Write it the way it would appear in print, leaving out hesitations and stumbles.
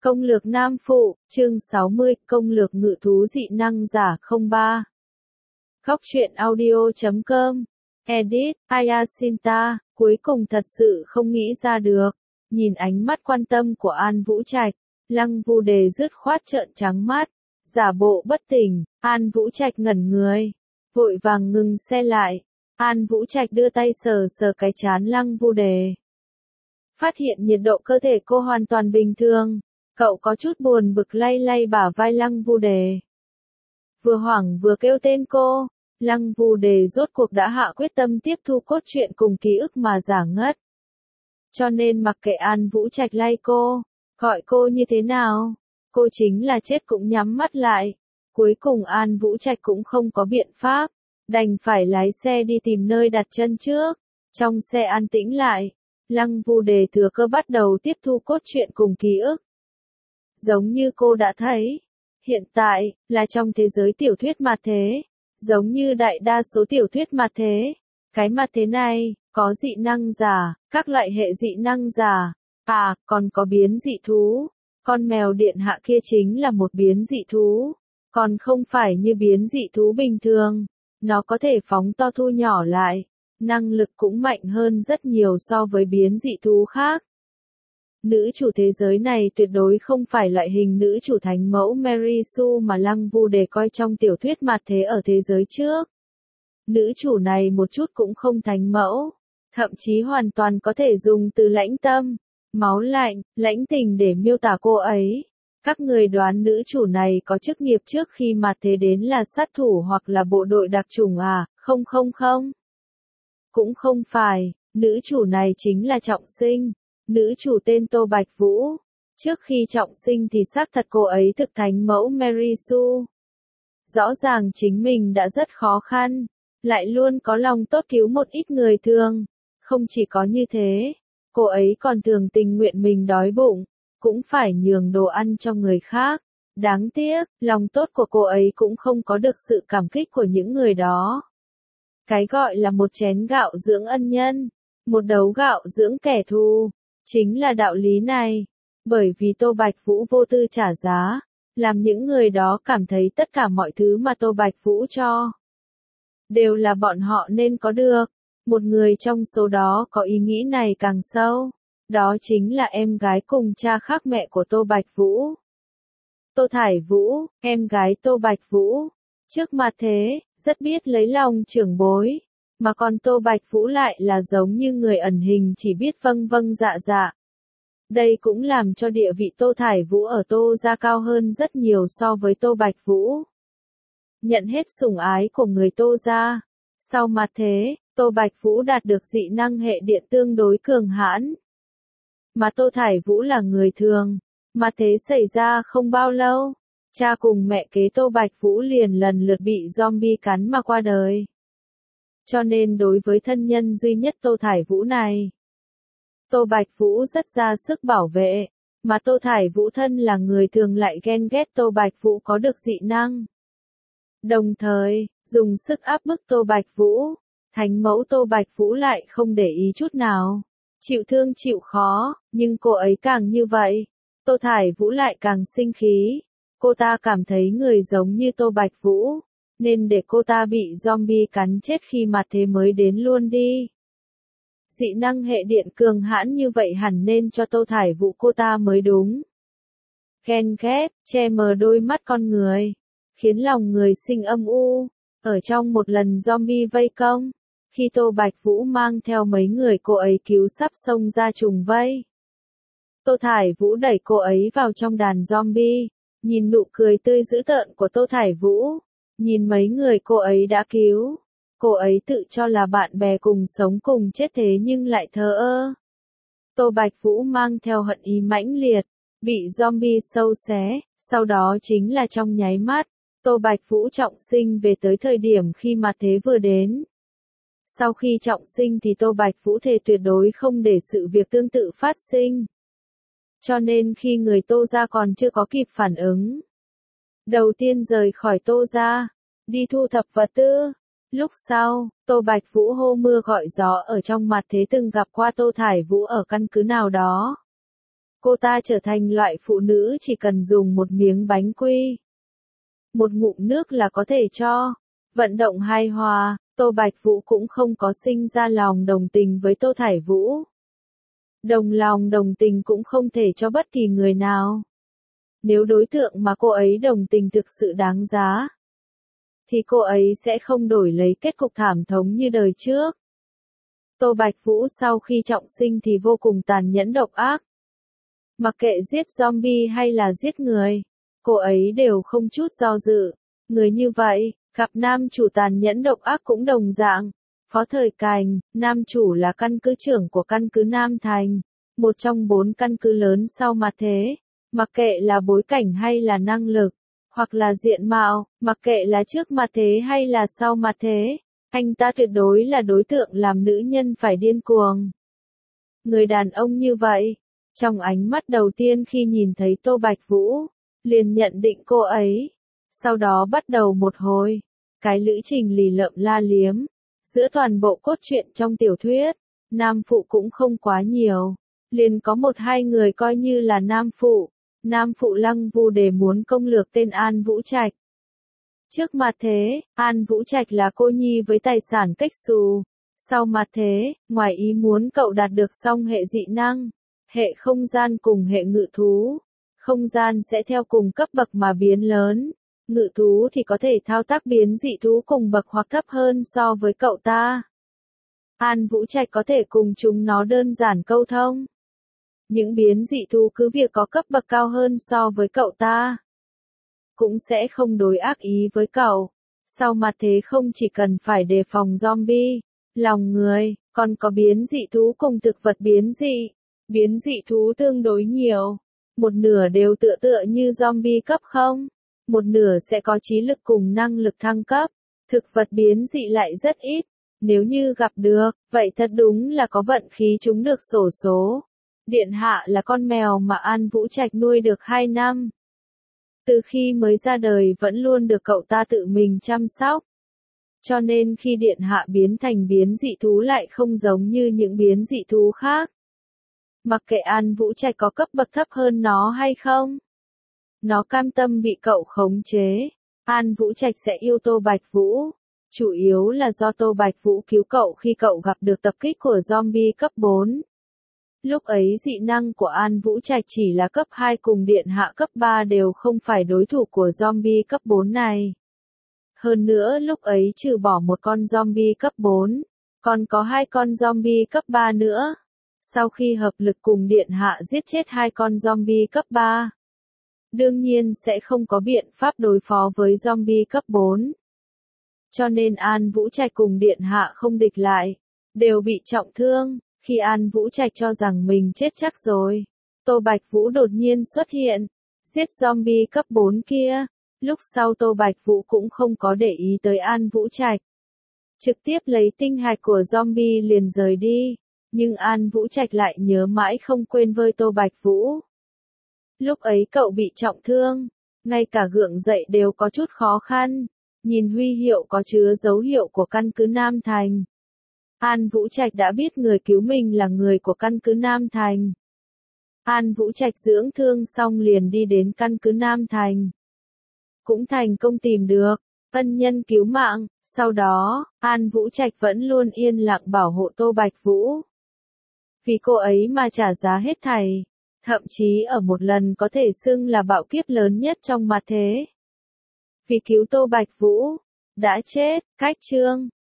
Công lược nam phụ, chương 60, công lược ngự thú dị năng giả 03. Góc truyện audio.com. Edit, Ayasinta, cuối cùng thật sự không nghĩ ra được. Nhìn ánh mắt quan tâm của An Vũ Trạch, Lăng Vu Đề dứt khoát trợn trắng mắt, giả bộ bất tỉnh. An Vũ Trạch ngẩn người, vội vàng ngừng xe lại. An Vũ Trạch đưa tay sờ sờ cái trán Lăng Vu Đề. Phát hiện nhiệt độ cơ thể cô hoàn toàn bình thường. Cậu có chút buồn bực lay lay bả vai Lăng Vu Đề. Vừa hoảng vừa kêu tên cô, Lăng Vu Đề rốt cuộc đã hạ quyết tâm tiếp thu cốt truyện cùng ký ức mà giả ngất. Cho nên mặc kệ An Vũ Trạch lay cô, gọi cô như thế nào, cô chính là chết cũng nhắm mắt lại. Cuối cùng An Vũ Trạch cũng không có biện pháp, đành phải lái xe đi tìm nơi đặt chân trước. Trong xe an tĩnh lại, Lăng Vu Đề thừa cơ bắt đầu tiếp thu cốt truyện cùng ký ức. Giống như cô đã thấy, hiện tại, là trong thế giới tiểu thuyết mặt thế, giống như đại đa số tiểu thuyết mặt thế. Cái mặt thế này, có dị năng giả, các loại hệ dị năng giả, còn có biến dị thú. Con mèo điện hạ kia chính là một biến dị thú, còn không phải như biến dị thú bình thường. Nó có thể phóng to thu nhỏ lại, năng lực cũng mạnh hơn rất nhiều so với biến dị thú khác. Nữ chủ thế giới này tuyệt đối không phải loại hình nữ chủ thánh mẫu Mary Sue mà Lăng Vu Đề coi trong tiểu thuyết mặt thế ở thế giới trước. Nữ chủ này một chút cũng không thánh mẫu, thậm chí hoàn toàn có thể dùng từ lãnh tâm, máu lạnh, lãnh tình để miêu tả cô ấy. Các người đoán nữ chủ này có chức nghiệp trước khi mặt thế đến là sát thủ hoặc là bộ đội đặc chủng à? Không. Cũng không phải, nữ chủ này chính là Trọng Sinh. Nữ chủ tên Tô Bạch Vũ. Trước khi Trọng Sinh thì xác thật cô ấy thực thánh mẫu Mary Sue. Rõ ràng chính mình đã rất khó khăn, lại luôn có lòng tốt cứu một ít người thường. Không chỉ có như thế, cô ấy còn thường tình nguyện mình đói bụng, cũng phải nhường đồ ăn cho người khác. Đáng tiếc, lòng tốt của cô ấy cũng không có được sự cảm kích của những người đó. Cái gọi là một chén gạo dưỡng ân nhân, một đấu gạo dưỡng kẻ thù, chính là đạo lý này. Bởi vì Tô Bạch Vũ vô tư trả giá, làm những người đó cảm thấy tất cả mọi thứ mà Tô Bạch Vũ cho đều là bọn họ nên có được. Một người trong số đó có ý nghĩ này càng sâu, đó chính là em gái cùng cha khác mẹ của Tô Bạch Vũ. Tô Thải Vũ, em gái Tô Bạch Vũ, trước mặt thế, rất biết lấy lòng trưởng bối, mà còn Tô Bạch Vũ lại là giống như người ẩn hình chỉ biết vâng vâng dạ dạ. Đây cũng làm cho địa vị Tô Thải Vũ ở Tô gia cao hơn rất nhiều so với Tô Bạch Vũ. Nhận hết sủng ái của người Tô gia. Sau mặt thế, Tô Bạch Vũ đạt được dị năng hệ điện tương đối cường hãn. Mà Tô Thải Vũ là người thường. Mặt thế xảy ra không bao lâu, cha cùng mẹ kế Tô Bạch Vũ liền lần lượt bị zombie cắn mà qua đời. Cho nên đối với thân nhân duy nhất Tô Thải Vũ này, Tô Bạch Vũ rất ra sức bảo vệ, mà Tô Thải Vũ thân là người thường lại ghen ghét Tô Bạch Vũ có được dị năng. Đồng thời, dùng sức áp bức Tô Bạch Vũ, thánh mẫu Tô Bạch Vũ lại không để ý chút nào, chịu thương chịu khó, nhưng cô ấy càng như vậy, Tô Thải Vũ lại càng sinh khí. Cô ta cảm thấy người giống như Tô Bạch Vũ, nên để cô ta bị zombie cắn chết khi mặt thế mới đến luôn đi. Dị năng hệ điện cường hãn như vậy hẳn nên cho Tô Thải Vũ cô ta mới đúng. Ghen ghét, che mờ đôi mắt con người, khiến lòng người sinh âm u. Ở trong một lần zombie vây công, khi Tô Bạch Vũ mang theo mấy người cô ấy cứu sắp xông ra trùng vây, Tô Thải Vũ đẩy cô ấy vào trong đàn zombie, nhìn nụ cười tươi dữ tợn của Tô Thải Vũ, nhìn mấy người cô ấy đã cứu. Cô ấy tự cho là bạn bè cùng sống cùng chết thế nhưng lại thờ ơ. Tô Bạch Vũ mang theo hận ý mãnh liệt, bị zombie sâu xé, sau đó chính là trong nháy mắt, Tô Bạch Vũ trọng sinh về tới thời điểm khi mặt thế vừa đến. Sau khi trọng sinh thì Tô Bạch Vũ thề tuyệt đối không để sự việc tương tự phát sinh. Cho nên khi người Tô gia còn chưa có kịp phản ứng, đầu tiên rời khỏi Tô gia, đi thu thập vật tư. Lúc sau, Tô Bạch Vũ hô mưa gọi gió ở trong mặt thế từng gặp qua Tô Thải Vũ ở căn cứ nào đó. Cô ta trở thành loại phụ nữ chỉ cần dùng một miếng bánh quy, một ngụm nước là có thể cho. Vận động hài hòa, Tô Bạch Vũ cũng không có sinh ra lòng đồng tình với Tô Thải Vũ. Đồng lòng đồng tình cũng không thể cho bất kỳ người nào. Nếu đối tượng mà cô ấy đồng tình thực sự đáng giá, thì cô ấy sẽ không đổi lấy kết cục thảm thống như đời trước. Tô Bạch Vũ sau khi trọng sinh thì vô cùng tàn nhẫn độc ác. Mặc kệ giết zombie hay là giết người, cô ấy đều không chút do dự. Người như vậy, gặp nam chủ tàn nhẫn độc ác cũng đồng dạng. Phó Thời Cành, nam chủ là căn cứ trưởng của căn cứ Nam Thành, một trong 4 căn cứ lớn sau mặt thế. Mặc kệ là bối cảnh hay là năng lực, hoặc là diện mạo, mặc kệ là trước mặt thế hay là sau mặt thế, anh ta tuyệt đối là đối tượng làm nữ nhân phải điên cuồng. Người đàn ông như vậy, trong ánh mắt đầu tiên khi nhìn thấy Tô Bạch Vũ, liền nhận định cô ấy. Sau đó bắt đầu một hồi, cái lữ trình lì lợm la liếm. Giữa toàn bộ cốt truyện trong tiểu thuyết, nam phụ cũng không quá nhiều. Liền có 1-2 người coi như là nam phụ. Nam phụ Lăng Vu Đề muốn công lược tên An Vũ Trạch. Trước mặt thế, An Vũ Trạch là cô nhi với tài sản cách xù. Sau mặt thế, ngoài ý muốn cậu đạt được song hệ dị năng, hệ không gian cùng hệ ngự thú. Không gian sẽ theo cùng cấp bậc mà biến lớn. Ngự thú thì có thể thao tác biến dị thú cùng bậc hoặc thấp hơn so với cậu ta. An Vũ Trạch có thể cùng chúng nó đơn giản câu thông. Những biến dị thú cứ việc có cấp bậc cao hơn so với cậu ta, cũng sẽ không đối ác ý với cậu. Sau mặt thế không chỉ cần phải đề phòng zombie, lòng người, còn có biến dị thú cùng thực vật biến dị. Biến dị thú tương đối nhiều. Một nửa đều tựa tựa như zombie cấp 0. Một nửa sẽ có trí lực cùng năng lực thăng cấp. Thực vật biến dị lại rất ít. Nếu như gặp được, vậy thật đúng là có vận khí trúng được xổ số. Điện hạ là con mèo mà An Vũ Trạch nuôi được 2 năm. Từ khi mới ra đời vẫn luôn được cậu ta tự mình chăm sóc. Cho nên khi điện hạ biến thành biến dị thú lại không giống như những biến dị thú khác. Mặc kệ An Vũ Trạch có cấp bậc thấp hơn nó hay không, nó cam tâm bị cậu khống chế. An Vũ Trạch sẽ yêu Tô Bạch Vũ, chủ yếu là do Tô Bạch Vũ cứu cậu khi cậu gặp được tập kích của zombie cấp 4. Lúc ấy dị năng của An Vũ Trạch chỉ là cấp 2 cùng điện hạ cấp 3 đều không phải đối thủ của zombie cấp 4 này. Hơn nữa lúc ấy trừ bỏ một con zombie cấp 4, còn có 2 con zombie cấp 3 nữa. Sau khi hợp lực cùng điện hạ giết chết 2 con zombie cấp 3, đương nhiên sẽ không có biện pháp đối phó với zombie cấp 4. Cho nên An Vũ Trạch cùng điện hạ không địch lại, đều bị trọng thương. Khi An Vũ Trạch cho rằng mình chết chắc rồi, Tô Bạch Vũ đột nhiên xuất hiện, giết zombie cấp 4 kia. Lúc sau Tô Bạch Vũ cũng không có để ý tới An Vũ Trạch, trực tiếp lấy tinh hạch của zombie liền rời đi. Nhưng An Vũ Trạch lại nhớ mãi không quên với Tô Bạch Vũ. Lúc ấy cậu bị trọng thương, ngay cả gượng dậy đều có chút khó khăn. Nhìn huy hiệu có chứa dấu hiệu của căn cứ Nam Thành, An Vũ Trạch đã biết người cứu mình là người của căn cứ Nam Thành. An Vũ Trạch dưỡng thương xong liền đi đến căn cứ Nam Thành. Cũng thành công tìm được ân nhân cứu mạng. Sau đó, An Vũ Trạch vẫn luôn yên lặng bảo hộ Tô Bạch Vũ. Vì cô ấy mà trả giá hết thảy. Thậm chí ở một lần có thể xưng là bạo kiếp lớn nhất trong mặt thế. Vì cứu Tô Bạch Vũ, đã chết. Cách chương